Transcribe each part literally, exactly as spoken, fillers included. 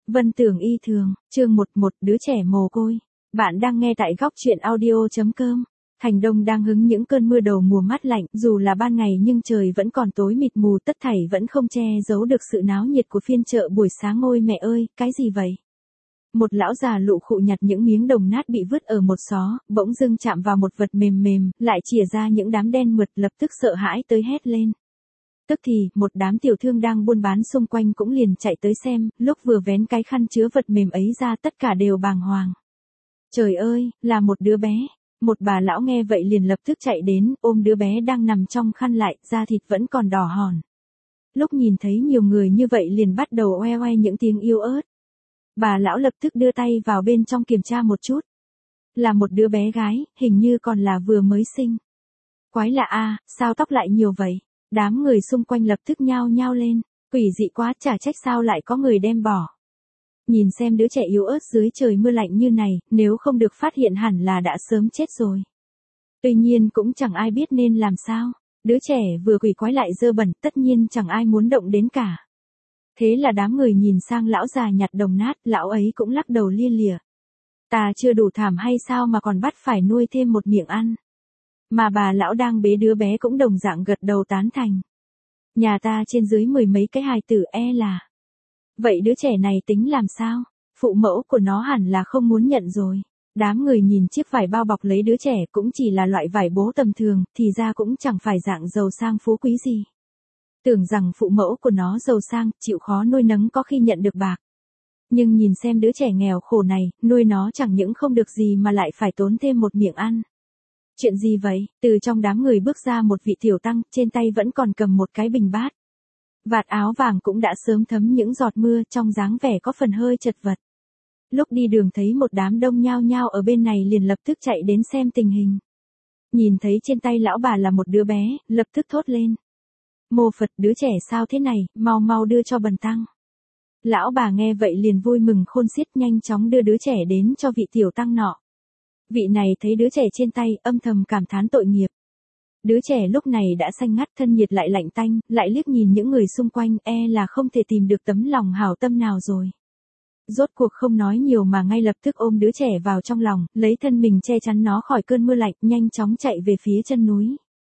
Vân Tưởng Y Thường, chương một một đứa trẻ mồ côi. Bạn đang nghe tại góc truyện audio.com. Thành Đông đang hứng những cơn mưa đầu mùa mát lạnh, dù là ban ngày nhưng trời vẫn còn tối mịt mù, tất thảy vẫn không che giấu được sự náo nhiệt của phiên chợ buổi sáng. Ôi mẹ ơi, cái gì vậy? Một lão già lụ khụ nhặt những miếng đồng nát bị vứt ở một xó, bỗng dưng chạm vào một vật mềm mềm, lại chìa ra những đám đen mượt, lập tức sợ hãi tới hét lên. Tức thì, một đám tiểu thương đang buôn bán xung quanh cũng liền chạy tới xem, lúc vừa vén cái khăn chứa vật mềm ấy ra tất cả đều bàng hoàng. Trời ơi, là một đứa bé. Một bà lão nghe vậy liền lập tức chạy đến, ôm đứa bé đang nằm trong khăn lại, da thịt vẫn còn đỏ hòn. Lúc nhìn thấy nhiều người như vậy liền bắt đầu oe oe những tiếng yếu ớt. Bà lão lập tức đưa tay vào bên trong kiểm tra một chút. Là một đứa bé gái, hình như còn là vừa mới sinh. Quái lạ a, sao tóc lại nhiều vậy? Đám người xung quanh lập tức nhao nhao lên, quỷ dị quá, chả trách sao lại có người đem bỏ. Nhìn xem đứa trẻ yếu ớt dưới trời mưa lạnh như này, nếu không được phát hiện hẳn là đã sớm chết rồi. Tuy nhiên cũng chẳng ai biết nên làm sao, đứa trẻ vừa quỷ quái lại dơ bẩn, tất nhiên chẳng ai muốn động đến cả. Thế là đám người nhìn sang lão già nhặt đồng nát, lão ấy cũng lắc đầu lia lịa. Ta chưa đủ thảm hay sao mà còn bắt phải nuôi thêm một miệng ăn. Mà bà lão đang bế đứa bé cũng đồng dạng gật đầu tán thành. Nhà ta trên dưới mười mấy cái hài tử e là. Vậy đứa trẻ này tính làm sao? Phụ mẫu của nó hẳn là không muốn nhận rồi. Đám người nhìn chiếc vải bao bọc lấy đứa trẻ cũng chỉ là loại vải bố tầm thường, thì ra cũng chẳng phải dạng giàu sang phú quý gì. Tưởng rằng phụ mẫu của nó giàu sang, chịu khó nuôi nấng có khi nhận được bạc. Nhưng nhìn xem đứa trẻ nghèo khổ này, nuôi nó chẳng những không được gì mà lại phải tốn thêm một miệng ăn. Chuyện gì vậy? Từ trong đám người bước ra một vị tiểu tăng, trên tay vẫn còn cầm một cái bình bát. Vạt áo vàng cũng đã sớm thấm những giọt mưa, trong dáng vẻ có phần hơi chật vật. Lúc đi đường thấy một đám đông nhao nhao ở bên này liền lập tức chạy đến xem tình hình. Nhìn thấy trên tay lão bà là một đứa bé, lập tức thốt lên. Mô Phật, đứa trẻ sao thế này, mau mau đưa cho bần tăng. Lão bà nghe vậy liền vui mừng khôn xiết, nhanh chóng đưa đứa trẻ đến cho vị tiểu tăng nọ. Vị này thấy đứa trẻ trên tay, âm thầm cảm thán tội nghiệp. Đứa trẻ lúc này đã xanh ngắt, thân nhiệt lại lạnh tanh, lại liếc nhìn những người xung quanh, e là không thể tìm được tấm lòng hảo tâm nào rồi. Rốt cuộc không nói nhiều mà ngay lập tức ôm đứa trẻ vào trong lòng, lấy thân mình che chắn nó khỏi cơn mưa lạnh, nhanh chóng chạy về phía chân núi.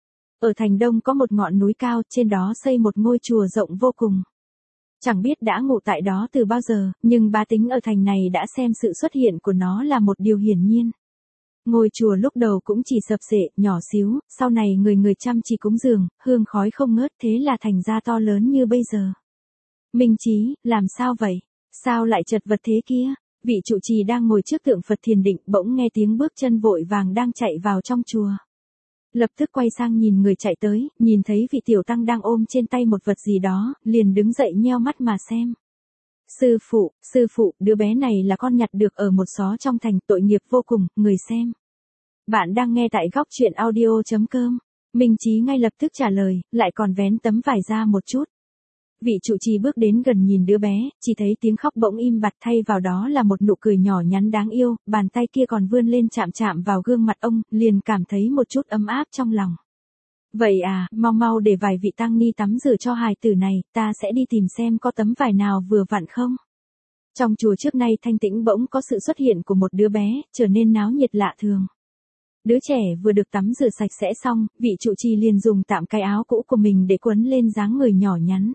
Ở thành Đông có một ngọn núi cao, trên đó xây một ngôi chùa rộng vô cùng. Chẳng biết đã ngụ tại đó từ bao giờ, nhưng bá tính ở thành này đã xem sự xuất hiện của nó là một điều hiển nhiên. Ngôi chùa lúc đầu cũng chỉ sập sệ, nhỏ xíu, sau này người người chăm chỉ cúng dường, hương khói không ngớt, thế là thành ra to lớn như bây giờ. Minh Chí, làm sao vậy? Sao lại chật vật thế kia? Vị trụ trì đang ngồi trước tượng Phật thiền định, bỗng nghe tiếng bước chân vội vàng đang chạy vào trong chùa. Lập tức quay sang nhìn người chạy tới, nhìn thấy vị tiểu tăng đang ôm trên tay một vật gì đó, liền đứng dậy nheo mắt mà xem. Sư phụ, sư phụ, đứa bé này là con nhặt được ở một xó trong thành, tội nghiệp vô cùng, người xem. Bạn đang nghe tại góc truyện audio.com. Minh Chí ngay lập tức trả lời, lại còn vén tấm vải ra một chút. Vị trụ trì bước đến gần nhìn đứa bé, chỉ thấy tiếng khóc bỗng im bặt, thay vào đó là một nụ cười nhỏ nhắn đáng yêu, bàn tay kia còn vươn lên chạm chạm vào gương mặt ông, liền cảm thấy một chút ấm áp trong lòng. Vậy à, mau mau để vài vị tăng ni tắm rửa cho hài tử này, ta sẽ đi tìm xem có tấm vải nào vừa vặn không. Trong chùa trước nay thanh tĩnh bỗng có sự xuất hiện của một đứa bé, trở nên náo nhiệt lạ thường. Đứa trẻ vừa được tắm rửa sạch sẽ xong, vị trụ trì liền dùng tạm cái áo cũ của mình để quấn lên dáng người nhỏ nhắn.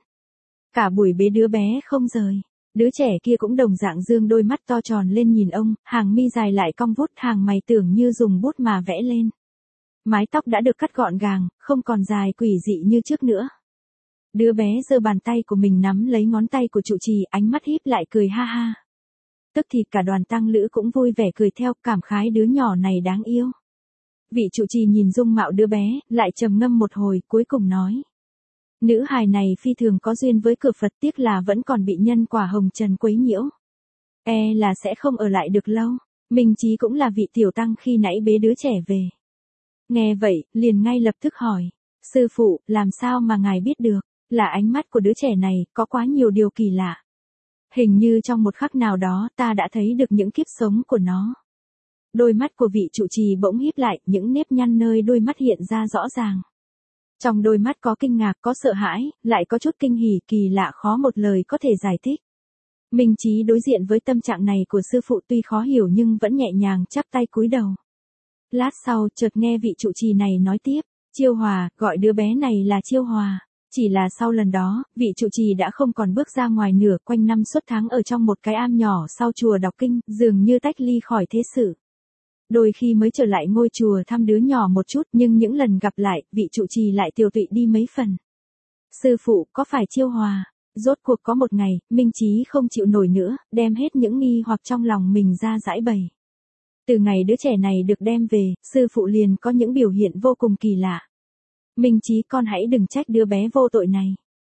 Cả buổi bế đứa bé không rời. Đứa trẻ kia cũng đồng dạng dương đôi mắt to tròn lên nhìn ông, hàng mi dài lại cong vút, hàng mày tưởng như dùng bút mà vẽ lên. Mái tóc đã được cắt gọn gàng, không còn dài quỷ dị như trước nữa. Đứa bé giơ bàn tay của mình nắm lấy ngón tay của trụ trì, ánh mắt híp lại cười ha ha. Tức thì cả đoàn tăng lữ cũng vui vẻ cười theo, cảm khái đứa nhỏ này đáng yêu. Vị trụ trì nhìn dung mạo đứa bé, lại trầm ngâm một hồi, cuối cùng nói. Nữ hài này phi thường có duyên với cửa Phật, tiếc là vẫn còn bị nhân quả hồng trần quấy nhiễu. E là sẽ không ở lại được lâu. Minh Chí cũng là vị tiểu tăng khi nãy bế đứa trẻ về. Nghe vậy, liền ngay lập tức hỏi. Sư phụ, làm sao mà ngài biết được? Là ánh mắt của đứa trẻ này, có quá nhiều điều kỳ lạ. Hình như trong một khắc nào đó ta đã thấy được những kiếp sống của nó. Đôi mắt của vị trụ trì bỗng híp lại, những nếp nhăn nơi đôi mắt hiện ra rõ ràng. Trong đôi mắt có kinh ngạc, có sợ hãi, lại có chút kinh hỉ kỳ lạ khó một lời có thể giải thích. Minh Chí đối diện với tâm trạng này của sư phụ tuy khó hiểu nhưng vẫn nhẹ nhàng chắp tay cúi đầu. Lát sau chợt nghe vị trụ trì này nói tiếp, Chiêu Hòa, gọi đứa bé này là Chiêu Hòa. Chỉ là sau lần đó, vị trụ trì đã không còn bước ra ngoài nửa quanh năm suốt tháng ở trong một cái am nhỏ sau chùa đọc kinh, dường như tách ly khỏi thế sự. Đôi khi mới trở lại ngôi chùa thăm đứa nhỏ một chút nhưng những lần gặp lại, vị trụ trì lại tiều tụy đi mấy phần. Sư phụ, có phải Chiêu Hòa? Rốt cuộc có một ngày, Minh Chí không chịu nổi nữa, đem hết những nghi hoặc trong lòng mình ra giải bày. Từ ngày đứa trẻ này được đem về, sư phụ liền có những biểu hiện vô cùng kỳ lạ. Minh Chí, con hãy đừng trách đứa bé vô tội này.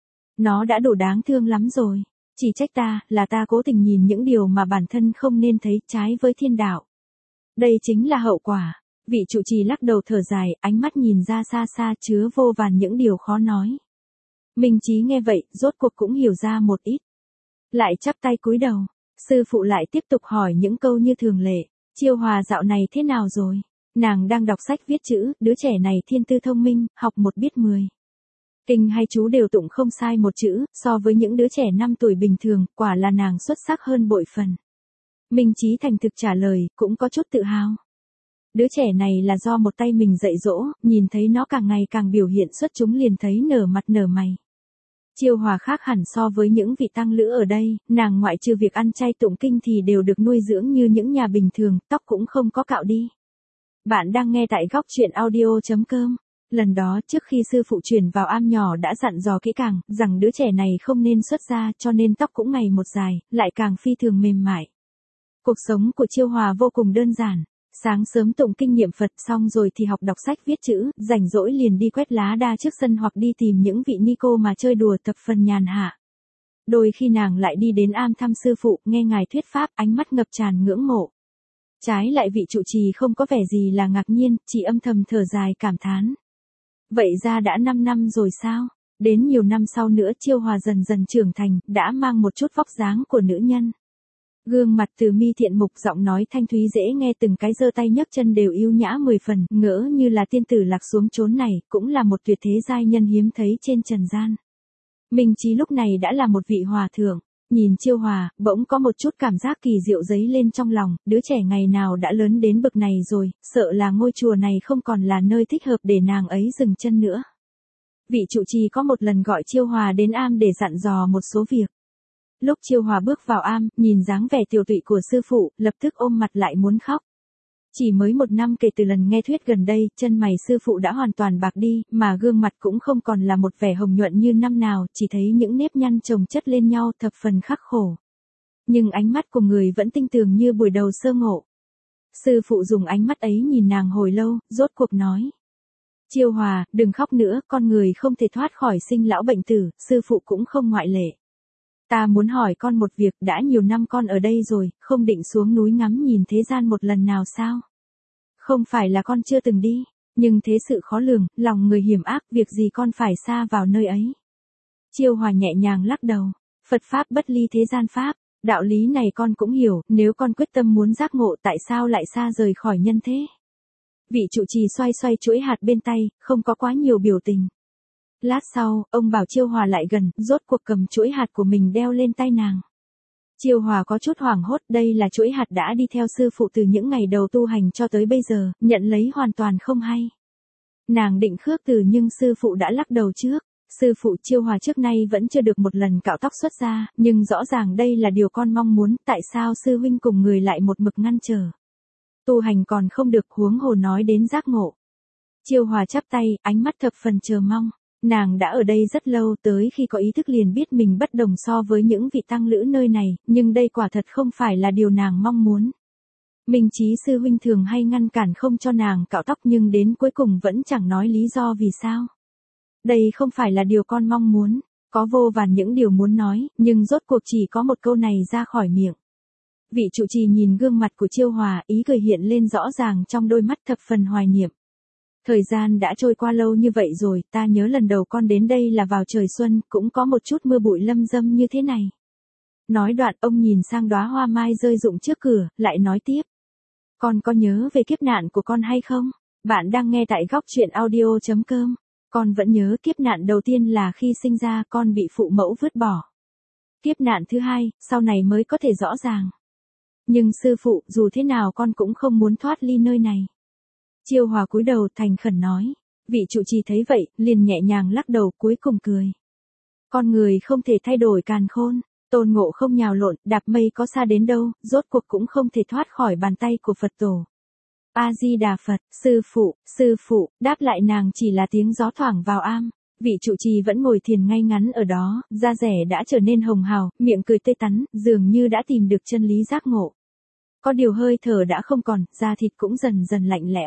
Nó đã đủ đáng thương lắm rồi. Chỉ trách ta, là ta cố tình nhìn những điều mà bản thân không nên thấy, trái với thiên đạo. Đây chính là hậu quả. Vị trụ trì lắc đầu thở dài, ánh mắt nhìn ra xa xa chứa vô vàn những điều khó nói. Minh Chí nghe vậy, rốt cuộc cũng hiểu ra một ít. Lại chắp tay cúi đầu. Sư phụ lại tiếp tục hỏi những câu như thường lệ. Chiêu Hòa dạo này thế nào rồi? Nàng đang đọc sách viết chữ, đứa trẻ này thiên tư thông minh, học một biết mười. Kinh hay chú đều tụng không sai một chữ, so với những đứa trẻ năm tuổi bình thường, quả là nàng xuất sắc hơn bội phần. Minh Chí thành thực trả lời, cũng có chút tự hào. Đứa trẻ này là do một tay mình dạy dỗ, nhìn thấy nó càng ngày càng biểu hiện xuất chúng liền thấy nở mặt nở mày. Chiêu Hòa khác hẳn so với những vị tăng lữ ở đây, nàng ngoại trừ việc ăn chay tụng kinh thì đều được nuôi dưỡng như những nhà bình thường, tóc cũng không có cạo đi. Bạn đang nghe tại góc truyện audio chấm com. Lần đó trước khi sư phụ chuyển vào am nhỏ đã dặn dò kỹ càng, rằng đứa trẻ này không nên xuất gia cho nên tóc cũng ngày một dài, lại càng phi thường mềm mại. Cuộc sống của Chiêu Hòa vô cùng đơn giản. Sáng sớm tụng kinh niệm Phật xong rồi thì học đọc sách viết chữ, rảnh rỗi liền đi quét lá đa trước sân hoặc đi tìm những vị ni cô mà chơi đùa thập phần nhàn hạ. Đôi khi nàng lại đi đến am thăm sư phụ, nghe ngài thuyết pháp, ánh mắt ngập tràn ngưỡng mộ. Trái lại vị trụ trì không có vẻ gì là ngạc nhiên, chỉ âm thầm thở dài cảm thán. Vậy ra đã năm năm rồi sao? Đến nhiều năm sau nữa Chiêu Hòa dần dần trưởng thành, đã mang một chút vóc dáng của nữ nhân. Gương mặt từ mi thiện mục, giọng nói thanh thúy dễ nghe, từng cái giơ tay nhấc chân đều yêu nhã mười phần, ngỡ như là tiên tử lạc xuống chốn này, cũng là một tuyệt thế giai nhân hiếm thấy trên trần gian. Minh Chí lúc này đã là một vị hòa thượng, nhìn Chiêu Hòa, bỗng có một chút cảm giác kỳ diệu dấy lên trong lòng, đứa trẻ ngày nào đã lớn đến bậc này rồi, sợ là ngôi chùa này không còn là nơi thích hợp để nàng ấy dừng chân nữa. Vị trụ trì có một lần gọi Chiêu Hòa đến am để dặn dò một số việc. Lúc Chiêu Hòa bước vào am, nhìn dáng vẻ tiều tụy của sư phụ, lập tức ôm mặt lại muốn khóc. Chỉ mới một năm kể từ lần nghe thuyết gần đây, chân mày sư phụ đã hoàn toàn bạc đi, mà gương mặt cũng không còn là một vẻ hồng nhuận như năm nào, chỉ thấy những nếp nhăn chồng chất lên nhau thập phần khắc khổ. Nhưng ánh mắt của người vẫn tinh tường như buổi đầu sơ ngộ. Sư phụ dùng ánh mắt ấy nhìn nàng hồi lâu, rốt cuộc nói. Chiêu Hòa, đừng khóc nữa, con người không thể thoát khỏi sinh lão bệnh tử, sư phụ cũng không ngoại lệ. Ta muốn hỏi con một việc, đã nhiều năm con ở đây rồi, không định xuống núi ngắm nhìn thế gian một lần nào sao? Không phải là con chưa từng đi, nhưng thế sự khó lường, lòng người hiểm ác, việc gì con phải xa vào nơi ấy. Chiêu Hòa nhẹ nhàng lắc đầu, Phật Pháp bất ly thế gian Pháp, đạo lý này con cũng hiểu, nếu con quyết tâm muốn giác ngộ tại sao lại xa rời khỏi nhân thế? Vị trụ trì xoay xoay chuỗi hạt bên tay, không có quá nhiều biểu tình. Lát sau, ông bảo Chiêu Hòa lại gần, rốt cuộc cầm chuỗi hạt của mình đeo lên tay nàng. Chiêu Hòa có chút hoảng hốt, đây là chuỗi hạt đã đi theo sư phụ từ những ngày đầu tu hành cho tới bây giờ, nhận lấy hoàn toàn không hay. Nàng định khước từ nhưng sư phụ đã lắc đầu trước. Sư phụ, Chiêu Hòa trước nay vẫn chưa được một lần cạo tóc xuất ra, nhưng rõ ràng đây là điều con mong muốn, tại sao sư huynh cùng người lại một mực ngăn trở. Tu hành còn không được, huống hồ nói đến giác ngộ. Chiêu Hòa chắp tay, ánh mắt thập phần chờ mong. Nàng đã ở đây rất lâu, tới khi có ý thức liền biết mình bất đồng so với những vị tăng lữ nơi này, nhưng đây quả thật không phải là điều nàng mong muốn. Minh Chí sư huynh thường hay ngăn cản không cho nàng cạo tóc nhưng đến cuối cùng vẫn chẳng nói lý do vì sao. Đây không phải là điều con mong muốn, có vô vàn những điều muốn nói, nhưng rốt cuộc chỉ có một câu này ra khỏi miệng. Vị trụ trì nhìn gương mặt của Chiêu Hòa, ý cười hiện lên rõ ràng trong đôi mắt thập phần hoài niệm. Thời gian đã trôi qua lâu như vậy rồi, ta nhớ lần đầu con đến đây là vào trời xuân, cũng có một chút mưa bụi lâm dâm như thế này. Nói đoạn ông nhìn sang đóa hoa mai rơi rụng trước cửa, lại nói tiếp. Con có nhớ về kiếp nạn của con hay không? Bạn đang nghe tại góc truyện audio chấm com. Con vẫn nhớ kiếp nạn đầu tiên là khi sinh ra con bị phụ mẫu vứt bỏ. Kiếp nạn thứ hai, sau này mới có thể rõ ràng. Nhưng sư phụ, dù thế nào con cũng không muốn thoát ly nơi này. Chiêu Hòa cúi đầu thành khẩn nói. Vị trụ trì thấy vậy, liền nhẹ nhàng lắc đầu cuối cùng cười. Con người không thể thay đổi càn khôn, Tôn Ngộ không nhào lộn, đạp mây có xa đến đâu, rốt cuộc cũng không thể thoát khỏi bàn tay của Phật tổ. A-di-đà Phật, sư phụ, sư phụ, đáp lại nàng chỉ là tiếng gió thoảng vào am. Vị trụ trì vẫn ngồi thiền ngay ngắn ở đó, da rẻ đã trở nên hồng hào, miệng cười tươi tắn, dường như đã tìm được chân lý giác ngộ. Có điều hơi thở đã không còn, da thịt cũng dần dần lạnh lẽo.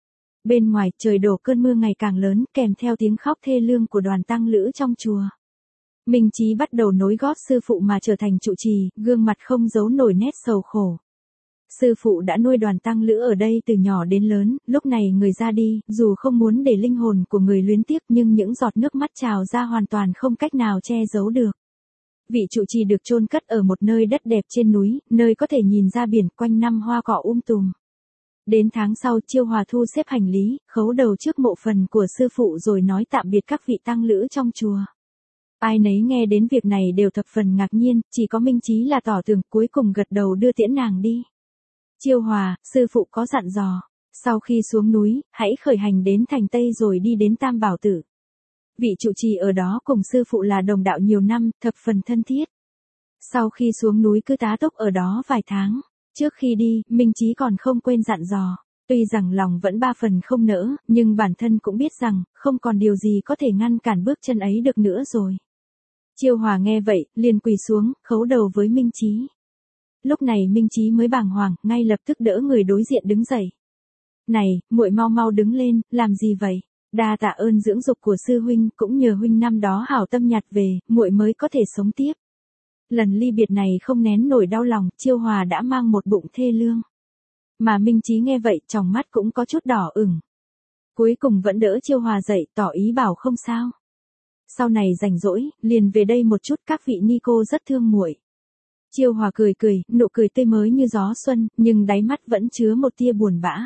Bên ngoài, trời đổ cơn mưa ngày càng lớn, kèm theo tiếng khóc thê lương của đoàn tăng lữ trong chùa. Minh Chí bắt đầu nối gót sư phụ mà trở thành trụ trì, gương mặt không giấu nổi nét sầu khổ. Sư phụ đã nuôi đoàn tăng lữ ở đây từ nhỏ đến lớn, lúc này người ra đi, dù không muốn để linh hồn của người luyến tiếc nhưng những giọt nước mắt trào ra hoàn toàn không cách nào che giấu được. Vị trụ trì được chôn cất ở một nơi đất đẹp trên núi, nơi có thể nhìn ra biển, quanh năm hoa cỏ um tùm. Đến tháng sau, Chiêu Hòa thu xếp hành lý, khấu đầu trước mộ phần của sư phụ rồi nói tạm biệt các vị tăng lữ trong chùa. Ai nấy nghe đến việc này đều thập phần ngạc nhiên, chỉ có Minh Chí là tỏ tường, cuối cùng gật đầu đưa tiễn nàng đi. Chiêu Hòa, sư phụ có dặn dò, sau khi xuống núi, hãy khởi hành đến thành Tây rồi đi đến Tam Bảo Tử. Vị trụ trì ở đó cùng sư phụ là đồng đạo nhiều năm, thập phần thân thiết. Sau khi xuống núi cứ tá túc ở đó vài tháng, trước khi đi, Minh Chí còn không quên dặn dò. Tuy rằng lòng vẫn ba phần không nỡ, nhưng bản thân cũng biết rằng, không còn điều gì có thể ngăn cản bước chân ấy được nữa rồi. Chiêu Hòa nghe vậy, liền quỳ xuống, khấu đầu với Minh Chí. Lúc này Minh Chí mới bàng hoàng, ngay lập tức đỡ người đối diện đứng dậy. Này, muội mau mau đứng lên, làm gì vậy? Đa tạ ơn dưỡng dục của sư huynh, cũng nhờ huynh năm đó hảo tâm nhặt về, muội mới có thể sống tiếp. Lần ly biệt này không nén nổi đau lòng, Chiêu Hòa đã mang một bụng thê lương. Mà Minh Chí nghe vậy, tròng mắt cũng có chút đỏ ửng. Cuối cùng vẫn đỡ Chiêu Hòa dậy, tỏ ý bảo không sao. Sau này rảnh rỗi, liền về đây một chút, các vị ni cô rất thương muội. Chiêu Hòa cười cười, nụ cười tươi mới như gió xuân, nhưng đáy mắt vẫn chứa một tia buồn bã.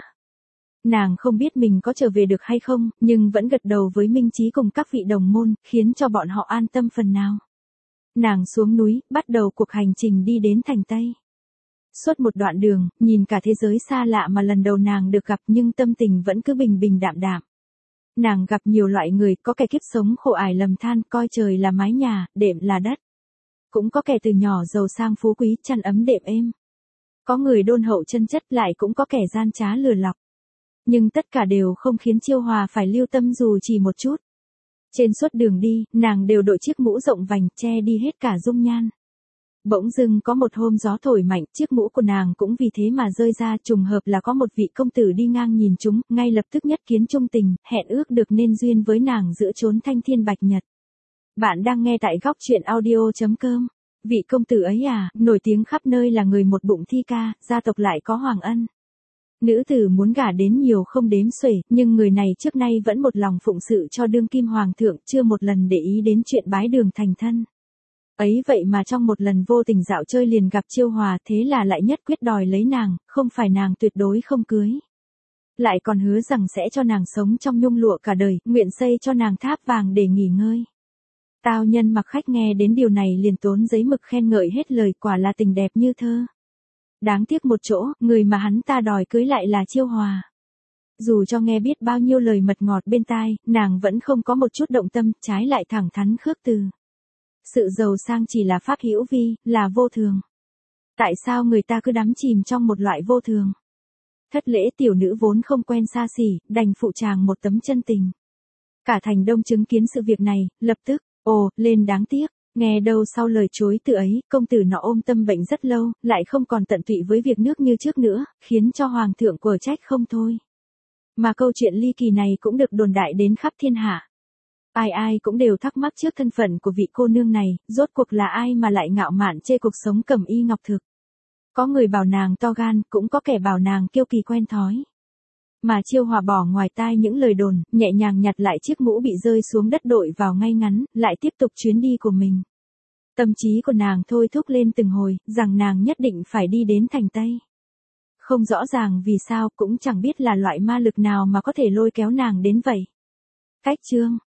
Nàng không biết mình có trở về được hay không, nhưng vẫn gật đầu với Minh Chí cùng các vị đồng môn, khiến cho bọn họ an tâm phần nào. Nàng xuống núi, bắt đầu cuộc hành trình đi đến thành Tây. Suốt một đoạn đường, nhìn cả thế giới xa lạ mà lần đầu nàng được gặp nhưng tâm tình vẫn cứ bình bình đạm đạm. Nàng gặp nhiều loại người, có kẻ kiếp sống khổ ải lầm than, coi trời là mái nhà, đệm là đất. Cũng có kẻ từ nhỏ giàu sang phú quý, chăn ấm đệm êm. Có người đôn hậu chân chất, lại cũng có kẻ gian trá lừa lọc. Nhưng tất cả đều không khiến Chiêu Hòa phải lưu tâm dù chỉ một chút. Trên suốt đường đi, nàng đều đội chiếc mũ rộng vành, che đi hết cả dung nhan. Bỗng dưng có một hôm gió thổi mạnh, chiếc mũ của nàng cũng vì thế mà rơi ra, trùng hợp là có một vị công tử đi ngang nhìn chúng, ngay lập tức nhất kiến chung tình, hẹn ước được nên duyên với nàng giữa chốn thanh thiên bạch nhật. Bạn đang nghe tại góc truyện audio chấm com. Vị công tử ấy à, nổi tiếng khắp nơi là người một bụng thi ca, gia tộc lại có hoàng ân. Nữ tử muốn gả đến nhiều không đếm xuể, nhưng người này trước nay vẫn một lòng phụng sự cho đương kim hoàng thượng, chưa một lần để ý đến chuyện bái đường thành thân. Ấy vậy mà trong một lần vô tình dạo chơi liền gặp Chiêu Hòa, thế là lại nhất quyết đòi lấy nàng, không phải nàng tuyệt đối không cưới. Lại còn hứa rằng sẽ cho nàng sống trong nhung lụa cả đời, nguyện xây cho nàng tháp vàng để nghỉ ngơi. Tao nhân mặc khách nghe đến điều này liền tốn giấy mực khen ngợi hết lời, quả là tình đẹp như thơ. Đáng tiếc một chỗ, người mà hắn ta đòi cưới lại là Chiêu Hòa. Dù cho nghe biết bao nhiêu lời mật ngọt bên tai, nàng vẫn không có một chút động tâm, trái lại thẳng thắn khước từ. Sự giàu sang chỉ là pháp hữu vi, là vô thường. Tại sao người ta cứ đắm chìm trong một loại vô thường? Thất lễ tiểu nữ vốn không quen xa xỉ, đành phụ chàng một tấm chân tình. Cả thành Đông chứng kiến sự việc này, lập tức, ồ, lên đáng tiếc. Nghe đâu sau lời chối từ ấy, công tử nọ ôm tâm bệnh rất lâu, lại không còn tận tụy với việc nước như trước nữa, khiến cho hoàng thượng quở trách không thôi. Mà câu chuyện ly kỳ này cũng được đồn đại đến khắp thiên hạ. Ai ai cũng đều thắc mắc trước thân phận của vị cô nương này, rốt cuộc là ai mà lại ngạo mạn chê cuộc sống cẩm y ngọc thực. Có người bảo nàng to gan, cũng có kẻ bảo nàng kiêu kỳ quen thói. Mà Chiêu Hòa bỏ ngoài tai những lời đồn, nhẹ nhàng nhặt lại chiếc mũ bị rơi xuống đất đội vào ngay ngắn, lại tiếp tục chuyến đi của mình. Tâm trí của nàng thôi thúc lên từng hồi, rằng nàng nhất định phải đi đến thành Tây. Không rõ ràng vì sao, cũng chẳng biết là loại ma lực nào mà có thể lôi kéo nàng đến vậy. Cách chương